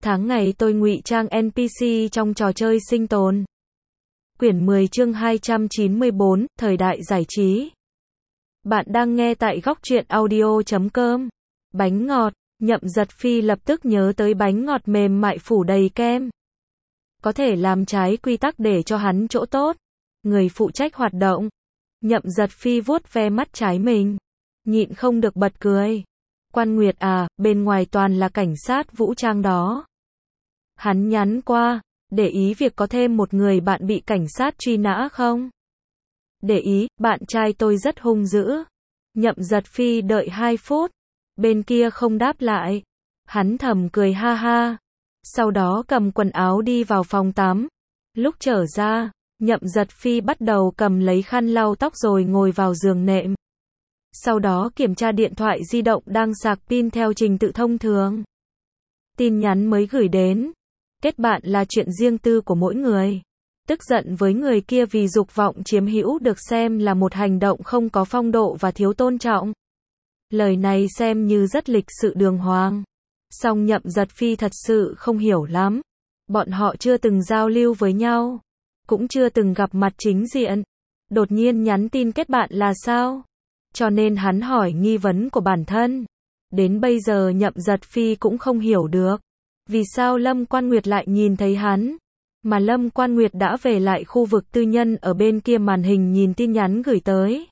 Tháng ngày tôi ngụy trang NPC trong trò chơi sinh tồn. Quyển 10 chương 294, thời đại giải trí. Bạn đang nghe tại góc truyện audio.com. Bánh ngọt, Nhậm Giật Phi lập tức nhớ tới bánh ngọt mềm mại phủ đầy kem. Có thể làm trái quy tắc để cho hắn chỗ tốt. Người phụ trách hoạt động. Nhậm Giật Phi vuốt ve mắt trái mình. Nhịn không được bật cười. Quan Nguyệt à, bên ngoài toàn là cảnh sát vũ trang đó. Hắn nhắn qua, để ý việc có thêm một người bạn bị cảnh sát truy nã không? Để ý, bạn trai tôi rất hung dữ. Nhậm Giật Phi đợi 2 phút. Bên kia không đáp lại. Hắn thầm cười ha ha. Sau đó cầm quần áo đi vào phòng tắm. Lúc trở ra, Nhậm Giật Phi bắt đầu cầm lấy khăn lau tóc rồi ngồi vào giường nệm. Sau đó kiểm tra điện thoại di động đang sạc pin theo trình tự thông thường. Tin nhắn mới gửi đến. Kết bạn là chuyện riêng tư của mỗi người. Tức giận với người kia vì dục vọng chiếm hữu được xem là một hành động không có phong độ và thiếu tôn trọng. Lời này xem như rất lịch sự đường hoàng. Song Nhậm Giật Phi thật sự không hiểu lắm. Bọn họ chưa từng giao lưu với nhau. Cũng chưa từng gặp mặt chính diện. Đột nhiên nhắn tin kết bạn là sao? Cho nên hắn hỏi nghi vấn của bản thân. Đến bây giờ Nhậm Giật Phi cũng không hiểu được. Vì sao Lâm Quan Nguyệt lại nhìn thấy hắn? Mà Lâm Quan Nguyệt đã về lại khu vực tư nhân ở bên kia màn hình nhìn tin nhắn gửi tới.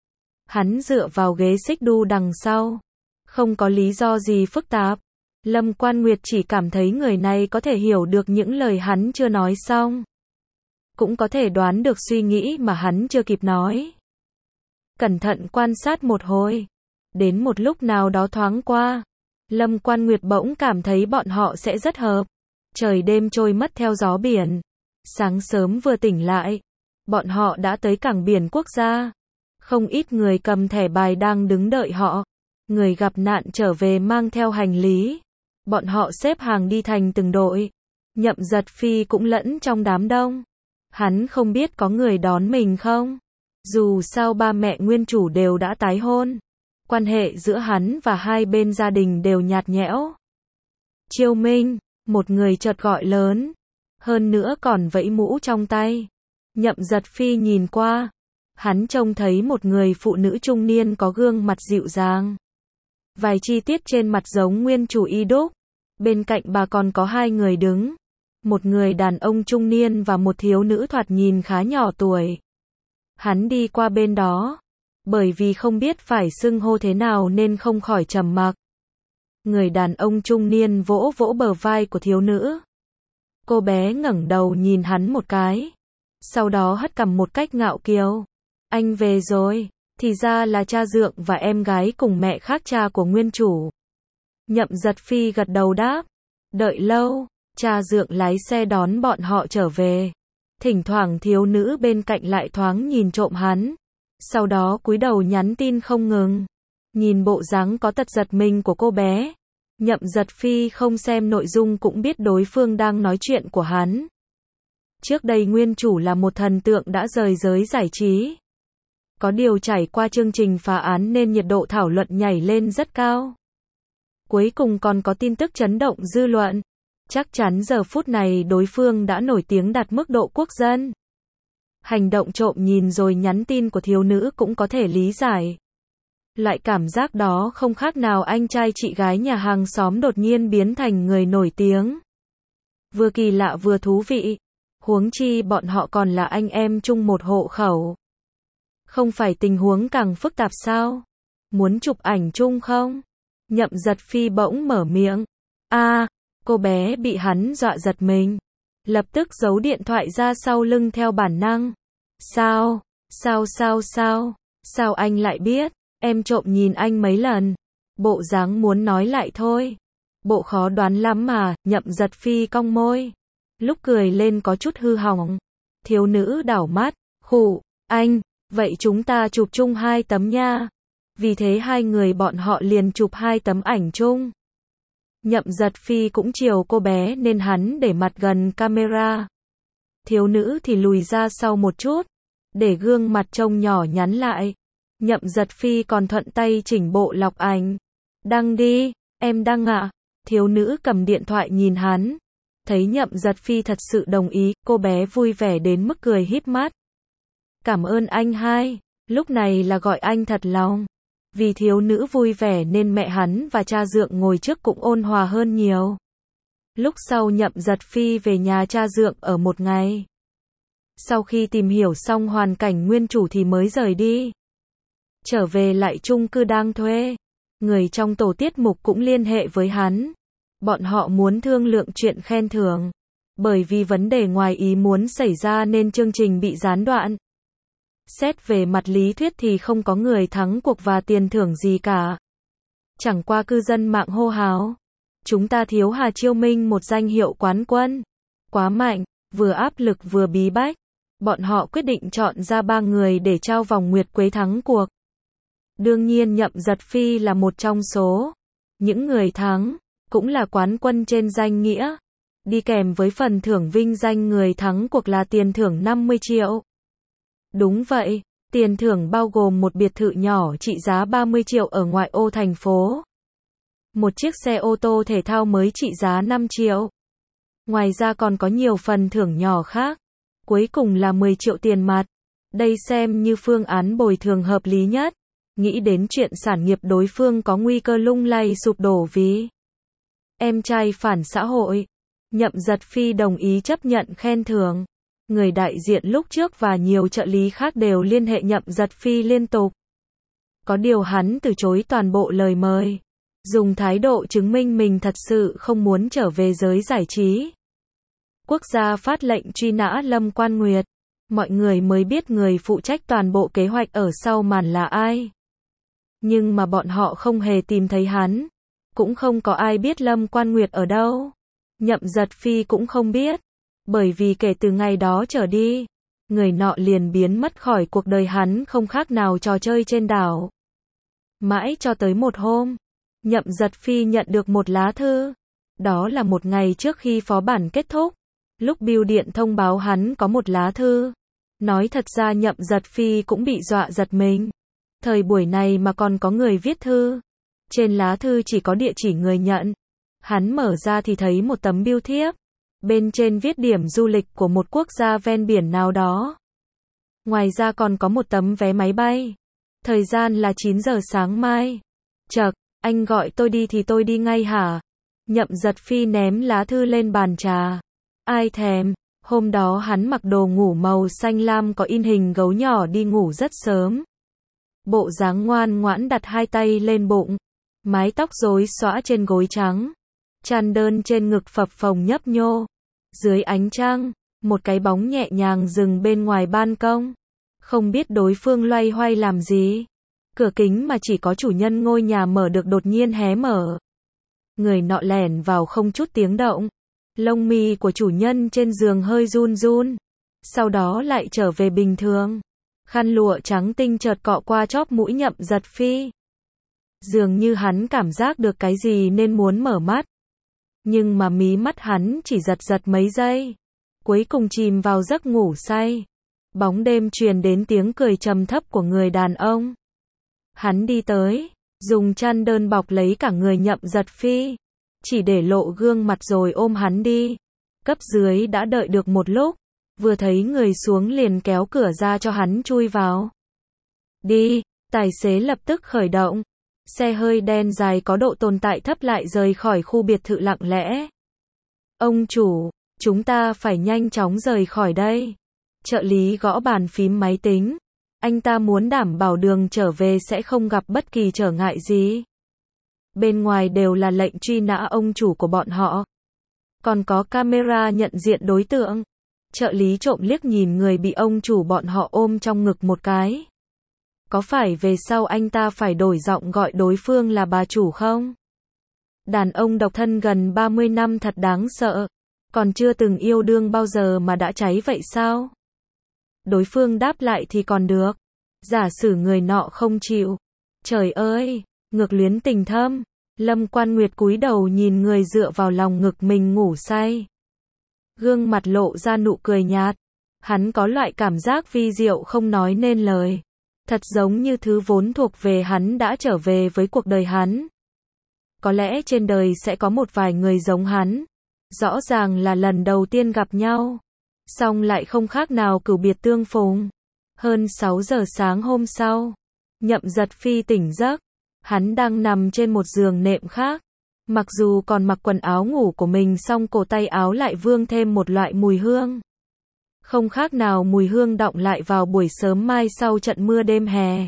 Hắn dựa vào ghế xích đu đằng sau. Không có lý do gì phức tạp. Lâm Quan Nguyệt chỉ cảm thấy người này có thể hiểu được những lời hắn chưa nói xong. Cũng có thể đoán được suy nghĩ mà hắn chưa kịp nói. Cẩn thận quan sát một hồi. Đến một lúc nào đó thoáng qua. Lâm Quan Nguyệt bỗng cảm thấy bọn họ sẽ rất hợp. Trời đêm trôi mất theo gió biển. Sáng sớm vừa tỉnh lại. Bọn họ đã tới cảng biển quốc gia. Không ít người cầm thẻ bài đang đứng đợi họ. Người gặp nạn trở về mang theo hành lý. Bọn họ xếp hàng đi thành từng đội. Nhậm Giật Phi cũng lẫn trong đám đông. Hắn không biết có người đón mình không? Dù sao ba mẹ nguyên chủ đều đã tái hôn. Quan hệ giữa hắn và hai bên gia đình đều nhạt nhẽo. Chiêu Minh, một người chợt gọi lớn. Hơn nữa còn vẫy mũ trong tay. Nhậm Giật Phi nhìn qua. Hắn trông thấy một người phụ nữ trung niên có gương mặt dịu dàng. Vài chi tiết trên mặt giống nguyên chủ y đúc. Bên cạnh bà còn có hai người đứng. Một người đàn ông trung niên và một thiếu nữ thoạt nhìn khá nhỏ tuổi. Hắn đi qua bên đó. Bởi vì không biết phải xưng hô thế nào nên không khỏi trầm mặc. Người đàn ông trung niên vỗ vỗ bờ vai của thiếu nữ. Cô bé ngẩng đầu nhìn hắn một cái. Sau đó hất cằm một cách ngạo kiều. Anh về rồi, thì ra là cha dượng và em gái cùng mẹ khác cha của nguyên chủ. Nhậm Giật Phi gật đầu đáp. Đợi lâu, cha dượng lái xe đón bọn họ trở về. Thỉnh thoảng thiếu nữ bên cạnh lại thoáng nhìn trộm hắn. Sau đó cúi đầu nhắn tin không ngừng. Nhìn bộ dáng có tật giật mình của cô bé. Nhậm Giật Phi không xem nội dung cũng biết đối phương đang nói chuyện của hắn. Trước đây nguyên chủ là một thần tượng đã rời giới giải trí. Có điều trải qua chương trình phá án nên nhiệt độ thảo luận nhảy lên rất cao. Cuối cùng còn có tin tức chấn động dư luận. Chắc chắn giờ phút này đối phương đã nổi tiếng đạt mức độ quốc dân. Hành động trộm nhìn rồi nhắn tin của thiếu nữ cũng có thể lý giải. Loại cảm giác đó không khác nào anh trai chị gái nhà hàng xóm đột nhiên biến thành người nổi tiếng. Vừa kỳ lạ vừa thú vị. Huống chi bọn họ còn là anh em chung một hộ khẩu. Không phải tình huống càng phức tạp sao? Muốn chụp ảnh chung không? Nhậm Giật Phi bỗng mở miệng. Cô bé bị hắn dọa giật mình. Lập tức giấu điện thoại ra sau lưng theo bản năng. Sao anh lại biết? Em trộm nhìn anh mấy lần. Bộ dáng muốn nói lại thôi. Bộ khó đoán lắm mà, Nhậm Giật Phi cong môi. Lúc cười lên có chút hư hỏng. Thiếu nữ đảo mắt, khụ, anh, vậy chúng ta chụp chung 2 tấm nha. Vì thế hai người bọn họ liền chụp 2 tấm ảnh chung. Nhậm Giật Phi cũng chiều cô bé nên hắn để mặt gần camera. Thiếu nữ thì lùi ra sau một chút, để gương mặt trông nhỏ nhắn lại. Nhậm Giật Phi còn thuận tay chỉnh bộ lọc ảnh. Đăng đi, em đăng ạ. Thiếu nữ cầm điện thoại nhìn hắn. Thấy Nhậm Giật Phi thật sự đồng ý, cô bé vui vẻ đến mức cười híp mắt. Cảm ơn anh hai, lúc này là gọi anh thật lòng. Vì thiếu nữ vui vẻ nên mẹ hắn và cha dượng ngồi trước cũng ôn hòa hơn nhiều. Lúc sau Nhậm Giật Phi về nhà cha dượng ở một ngày. Sau khi tìm hiểu xong hoàn cảnh nguyên chủ thì mới rời đi. Trở về lại chung cư đang thuê. Người trong tổ tiết mục cũng liên hệ với hắn. Bọn họ muốn thương lượng chuyện khen thưởng. Bởi vì vấn đề ngoài ý muốn xảy ra nên chương trình bị gián đoạn. Xét về mặt lý thuyết thì không có người thắng cuộc và tiền thưởng gì cả. Chẳng qua cư dân mạng hô hào. Chúng ta thiếu Hà Chiêu Minh một danh hiệu quán quân. Quá mạnh, vừa áp lực vừa bí bách. Bọn họ quyết định chọn ra 3 người để trao vòng nguyệt quế thắng cuộc. Đương nhiên Nhậm Giật Phi là một trong số. Những người thắng, cũng là quán quân trên danh nghĩa. Đi kèm với phần thưởng vinh danh người thắng cuộc là tiền thưởng 50 triệu. Đúng vậy, tiền thưởng bao gồm một biệt thự nhỏ trị giá 30 triệu ở ngoại ô thành phố. Một chiếc xe ô tô thể thao mới trị giá 5 triệu. Ngoài ra còn có nhiều phần thưởng nhỏ khác. Cuối cùng là 10 triệu tiền mặt. Đây xem như phương án bồi thường hợp lý nhất. Nghĩ đến chuyện sản nghiệp đối phương có nguy cơ lung lay sụp đổ vì em trai phản xã hội. Nhậm Giật Phi đồng ý chấp nhận khen thưởng. Người đại diện lúc trước và nhiều trợ lý khác đều liên hệ Nhậm Giật Phi liên tục. Có điều hắn từ chối toàn bộ lời mời. Dùng thái độ chứng minh mình thật sự không muốn trở về giới giải trí. Quốc gia phát lệnh truy nã Lâm Quan Nguyệt. Mọi người mới biết người phụ trách toàn bộ kế hoạch ở sau màn là ai. Nhưng mà bọn họ không hề tìm thấy hắn. Cũng không có ai biết Lâm Quan Nguyệt ở đâu. Nhậm Giật Phi cũng không biết. Bởi vì kể từ ngày đó trở đi, người nọ liền biến mất khỏi cuộc đời hắn không khác nào trò chơi trên đảo. Mãi cho tới một hôm, Nhậm Giật Phi nhận được một lá thư. Đó là một ngày trước khi phó bản kết thúc. Lúc bưu điện thông báo hắn có một lá thư. Nói thật ra Nhậm Giật Phi cũng bị dọa giật mình. Thời buổi này mà còn có người viết thư. Trên lá thư chỉ có địa chỉ người nhận. Hắn mở ra thì thấy một tấm bưu thiếp. Bên trên viết điểm du lịch của một quốc gia ven biển nào đó. Ngoài ra còn có một tấm vé máy bay. Thời gian là 9 giờ sáng mai. Chậc, anh gọi tôi đi thì tôi đi ngay hả? Nhậm Giật Phi ném lá thư lên bàn trà. Ai thèm, hôm đó hắn mặc đồ ngủ màu xanh lam có in hình gấu nhỏ đi ngủ rất sớm. Bộ dáng ngoan ngoãn đặt hai tay lên bụng. Mái tóc rối xõa trên gối trắng. Chăn đơn trên ngực phập phồng nhấp nhô. Dưới ánh trăng, một cái bóng nhẹ nhàng dừng bên ngoài ban công. Không biết đối phương loay hoay làm gì. Cửa kính mà chỉ có chủ nhân ngôi nhà mở được đột nhiên hé mở. Người nọ lẻn vào không chút tiếng động. Lông mi của chủ nhân trên giường hơi run run. Sau đó lại trở về bình thường. Khăn lụa trắng tinh chợt cọ qua chóp mũi Nhậm Giật Phi. Dường như hắn cảm giác được cái gì nên muốn mở mắt. Nhưng mà mí mắt hắn chỉ giật giật mấy giây. Cuối cùng chìm vào giấc ngủ say. Bóng đêm truyền đến tiếng cười trầm thấp của người đàn ông. Hắn đi tới, dùng chăn đơn bọc lấy cả người Nhậm Giật Phi. Chỉ để lộ gương mặt rồi ôm hắn đi. Cấp dưới đã đợi được một lúc. Vừa thấy người xuống liền kéo cửa ra cho hắn chui vào. Đi, tài xế lập tức khởi động. Xe hơi đen dài có độ tồn tại thấp lại rời khỏi khu biệt thự lặng lẽ. Ông chủ, chúng ta phải nhanh chóng rời khỏi đây. Trợ lý gõ bàn phím máy tính. Anh ta muốn đảm bảo đường trở về sẽ không gặp bất kỳ trở ngại gì. Bên ngoài đều là lệnh truy nã ông chủ của bọn họ. Còn có camera nhận diện đối tượng. Trợ lý trộm liếc nhìn người bị ông chủ bọn họ ôm trong ngực một cái. Có phải về sau anh ta phải đổi giọng gọi đối phương là bà chủ không? Đàn ông độc thân gần 30 năm thật đáng sợ. Còn chưa từng yêu đương bao giờ mà đã cháy vậy sao? Đối phương đáp lại thì còn được. Giả sử người nọ không chịu. Trời ơi, ngược luyến tình thâm. Lâm Quan Nguyệt cúi đầu nhìn người dựa vào lòng ngực mình ngủ say. Gương mặt lộ ra nụ cười nhạt. Hắn có loại cảm giác vi diệu không nói nên lời. Thật giống như thứ vốn thuộc về hắn đã trở về với cuộc đời hắn. Có lẽ trên đời sẽ có một vài người giống hắn. Rõ ràng là lần đầu tiên gặp nhau. Song lại không khác nào cửu biệt tương phùng. Hơn 6 giờ sáng hôm sau, Nhậm Giật Phi tỉnh giấc. Hắn đang nằm trên một giường nệm khác. Mặc dù còn mặc quần áo ngủ của mình song cổ tay áo lại vương thêm một loại mùi hương. Không khác nào mùi hương đọng lại vào buổi sớm mai sau trận mưa đêm hè.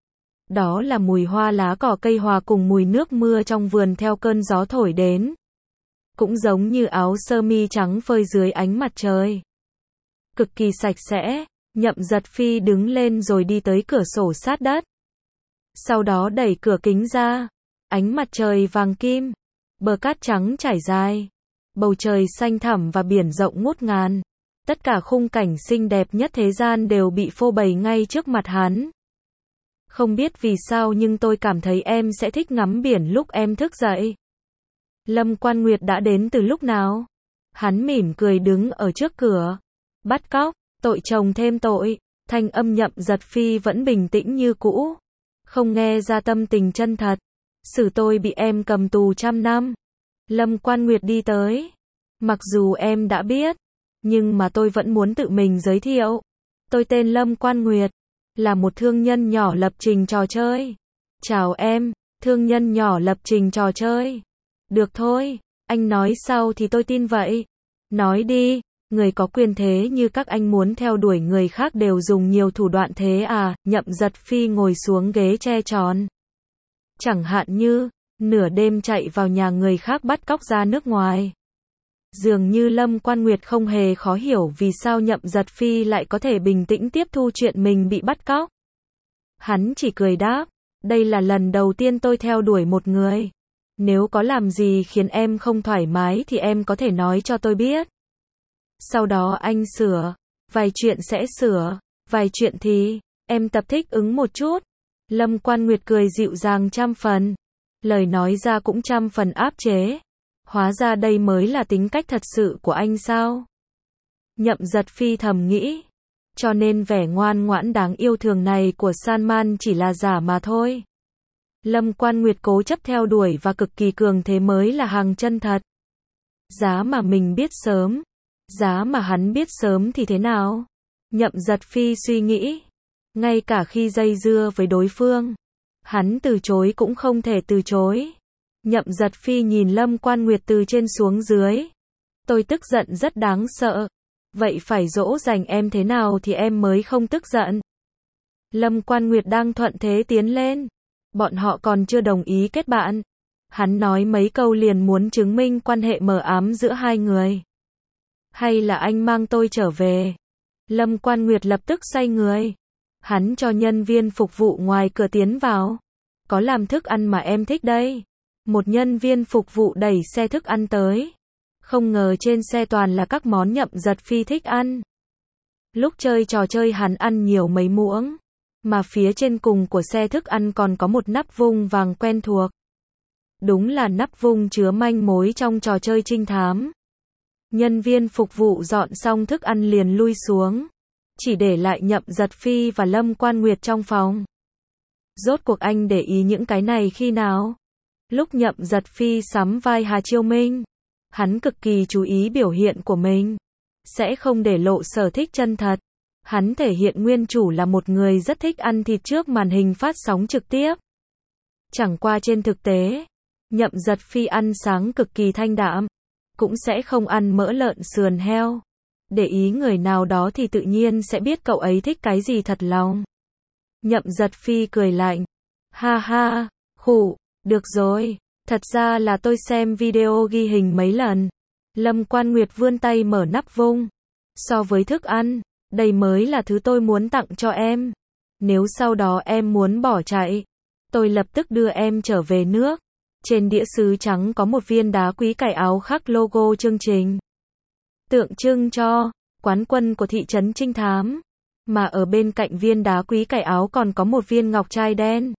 Đó là mùi hoa lá cỏ cây hòa cùng mùi nước mưa trong vườn theo cơn gió thổi đến. Cũng giống như áo sơ mi trắng phơi dưới ánh mặt trời. Cực kỳ sạch sẽ, Nhậm Giật Phi đứng lên rồi đi tới cửa sổ sát đất. Sau đó đẩy cửa kính ra. Ánh mặt trời vàng kim. Bờ cát trắng trải dài. Bầu trời xanh thẳm và biển rộng ngút ngàn. Tất cả khung cảnh xinh đẹp nhất thế gian đều bị phô bày ngay trước mặt hắn. Không biết vì sao nhưng tôi cảm thấy em sẽ thích ngắm biển lúc em thức dậy. Lâm Quan Nguyệt đã đến từ lúc nào? Hắn mỉm cười đứng ở trước cửa. Bắt cóc, tội chồng thêm tội. Thanh âm Nhậm Giật Phi vẫn bình tĩnh như cũ. Không nghe ra tâm tình chân thật. Xử tôi bị em cầm tù 100 năm. Lâm Quan Nguyệt đi tới. Mặc dù em đã biết, nhưng mà tôi vẫn muốn tự mình giới thiệu. Tôi tên Lâm Quan Nguyệt, là một thương nhân nhỏ lập trình trò chơi. Chào em, thương nhân nhỏ lập trình trò chơi. Được thôi, anh nói sau thì tôi tin vậy. Nói đi, người có quyền thế như các anh muốn theo đuổi người khác đều dùng nhiều thủ đoạn thế à? Nhậm Giật Phi ngồi xuống ghế tre tròn. Chẳng hạn như, nửa đêm chạy vào nhà người khác bắt cóc ra nước ngoài. Dường như Lâm Quan Nguyệt không hề khó hiểu vì sao Nhậm Giật Phi lại có thể bình tĩnh tiếp thu chuyện mình bị bắt cóc. Hắn chỉ cười đáp, đây là lần đầu tiên tôi theo đuổi một người. Nếu có làm gì khiến em không thoải mái thì em có thể nói cho tôi biết. Sau đó anh sửa, vài chuyện sẽ sửa, vài chuyện thì, em tập thích ứng một chút. Lâm Quan Nguyệt cười dịu dàng 100 phần. Lời nói ra cũng 100 phần áp chế. Hóa ra đây mới là tính cách thật sự của anh sao? Nhậm Giật Phi thầm nghĩ. Cho nên vẻ ngoan ngoãn đáng yêu thường này của Salman chỉ là giả mà thôi. Lâm Quan Nguyệt cố chấp theo đuổi và cực kỳ cường thế mới là hàng chân thật. Giá mà mình biết sớm. Giá mà hắn biết sớm thì thế nào? Nhậm Giật Phi suy nghĩ. Ngay cả khi dây dưa với đối phương, hắn từ chối cũng không thể từ chối. Nhậm Giật Phi nhìn Lâm Quan Nguyệt từ trên xuống dưới. Tôi tức giận rất đáng sợ. Vậy phải dỗ dành em thế nào thì em mới không tức giận? Lâm Quan Nguyệt đang thuận thế tiến lên. Bọn họ còn chưa đồng ý kết bạn. Hắn nói mấy câu liền muốn chứng minh quan hệ mờ ám giữa hai người. Hay là anh mang tôi trở về? Lâm Quan Nguyệt lập tức xoay người. Hắn cho nhân viên phục vụ ngoài cửa tiến vào. Có làm thức ăn mà em thích đây. Một nhân viên phục vụ đẩy xe thức ăn tới. Không ngờ trên xe toàn là các món Nhậm Giật Phi thích ăn. Lúc chơi trò chơi hắn ăn nhiều mấy muỗng. Mà phía trên cùng của xe thức ăn còn có một nắp vung vàng quen thuộc. Đúng là nắp vung chứa manh mối trong trò chơi trinh thám. Nhân viên phục vụ dọn xong thức ăn liền lui xuống. Chỉ để lại Nhậm Giật Phi và Lâm Quan Nguyệt trong phòng. Rốt cuộc anh để ý những cái này khi nào? Lúc Nhậm Giật Phi sắm vai Hà Chiêu Minh, hắn cực kỳ chú ý biểu hiện của mình. Sẽ không để lộ sở thích chân thật. Hắn thể hiện nguyên chủ là một người rất thích ăn thịt trước màn hình phát sóng trực tiếp. Chẳng qua trên thực tế, Nhậm Giật Phi ăn sáng cực kỳ thanh đạm. Cũng sẽ không ăn mỡ lợn sườn heo. Để ý người nào đó thì tự nhiên sẽ biết cậu ấy thích cái gì thật lòng. Nhậm Giật Phi cười lạnh. Ha ha, khụ, được rồi. Thật ra là tôi xem video ghi hình mấy lần. Lâm Quan Nguyệt vươn tay mở nắp vung. So với thức ăn, đây mới là thứ tôi muốn tặng cho em. Nếu sau đó em muốn bỏ chạy, tôi lập tức đưa em trở về nước. Trên đĩa sứ trắng có một viên đá quý cải áo khắc logo chương trình. Tượng trưng cho quán quân của thị trấn trinh thám. Mà ở bên cạnh viên đá quý cải áo còn có một viên ngọc trai đen.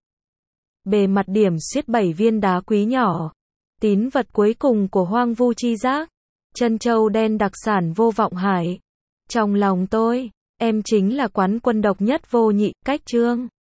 Bề mặt điểm xuyết 7 viên đá quý nhỏ. Tín vật cuối cùng của Hoang Vu Chi Giác. Trân châu đen đặc sản Vô Vọng Hải. Trong lòng tôi, em chính là quán quân độc nhất vô nhị, cách chương.